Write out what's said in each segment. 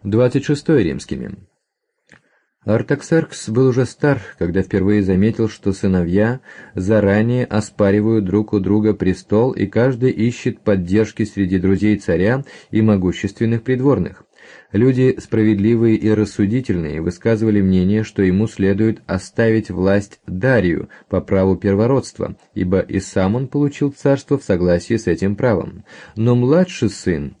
26 римскими. Артаксеркс был уже стар, когда впервые заметил, что сыновья заранее оспаривают друг у друга престол, и каждый ищет поддержки среди друзей царя и могущественных придворных. Люди справедливые и рассудительные высказывали мнение, что ему следует оставить власть Дарию по праву первородства, ибо и сам он получил царство в согласии с этим правом. Но младший сын,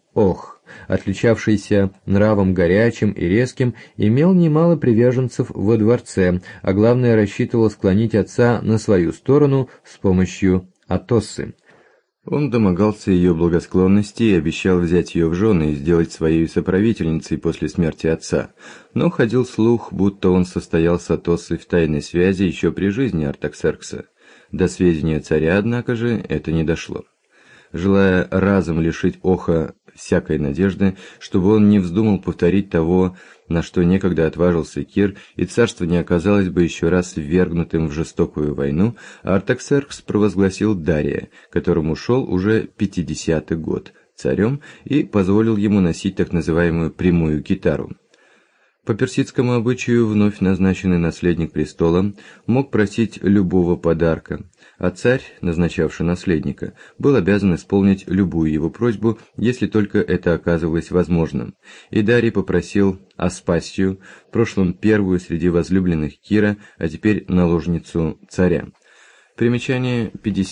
отличавшийся нравом горячим и резким, имел немало приверженцев во дворце, а главное рассчитывал склонить отца на свою сторону с помощью Атоссы. Он домогался ее благосклонности и обещал взять ее в жены и сделать своей соправительницей после смерти отца, но ходил слух, будто он состоял с Атоссой в тайной связи еще при жизни Артаксеркса. До сведения царя, однако же, это не дошло. Желая разом лишить Оха всякой надежды, чтобы он не вздумал повторить того, на что некогда отважился Кир, и царство не оказалось бы еще раз ввергнутым в жестокую войну, Артаксеркс провозгласил Дария, которому шел уже 50-й год, царем, и позволил ему носить так называемую прямую китару. По персидскому обычаю вновь назначенный наследник престола мог просить любого подарка, а царь, назначавший наследника, был обязан исполнить любую его просьбу, если только это оказывалось возможным. И Дарий попросил Аспасию, в прошлом первую среди возлюбленных Кира, а теперь наложницу царя. Примечание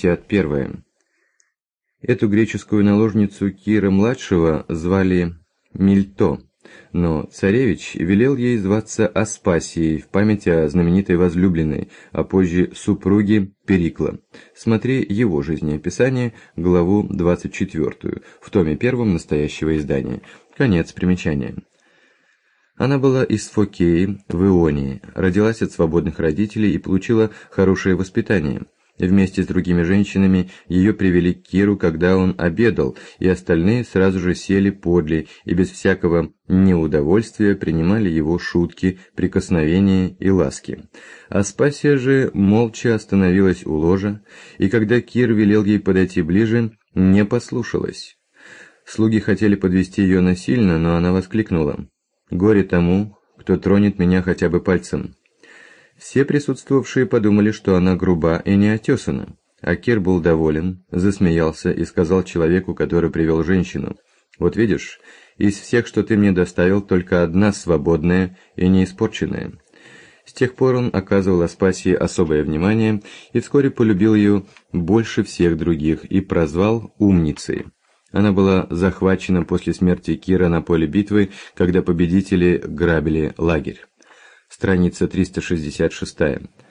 51. Эту греческую наложницу Кира-младшего звали Мильто, но царевич велел ей зваться Аспасией в память о знаменитой возлюбленной, а позже супруге Перикла. Смотри его жизнеописание, главу 24, в томе 1 настоящего издания. Конец примечания. Она была из Фокеи, в Ионии, родилась от свободных родителей и получила хорошее воспитание. Вместе с другими женщинами ее привели к Киру, когда он обедал, и остальные сразу же сели подле и без всякого неудовольствия принимали его шутки, прикосновения и ласки. Аспасия же молча остановилась у ложа, и когда Кир велел ей подойти ближе, не послушалась. Слуги хотели подвести ее насильно, но она воскликнула: «Горе тому, кто тронет меня хотя бы пальцем». Все присутствовавшие подумали, что она груба и неотесана, а Кир был доволен, засмеялся и сказал человеку, который привел женщину: «Вот видишь, из всех, что ты мне доставил, только одна свободная и не испорченная». С тех пор он оказывал Аспасии особое внимание и вскоре полюбил ее больше всех других и прозвал «умницей». Она была захвачена после смерти Кира на поле битвы, когда победители грабили лагерь. Страница 366.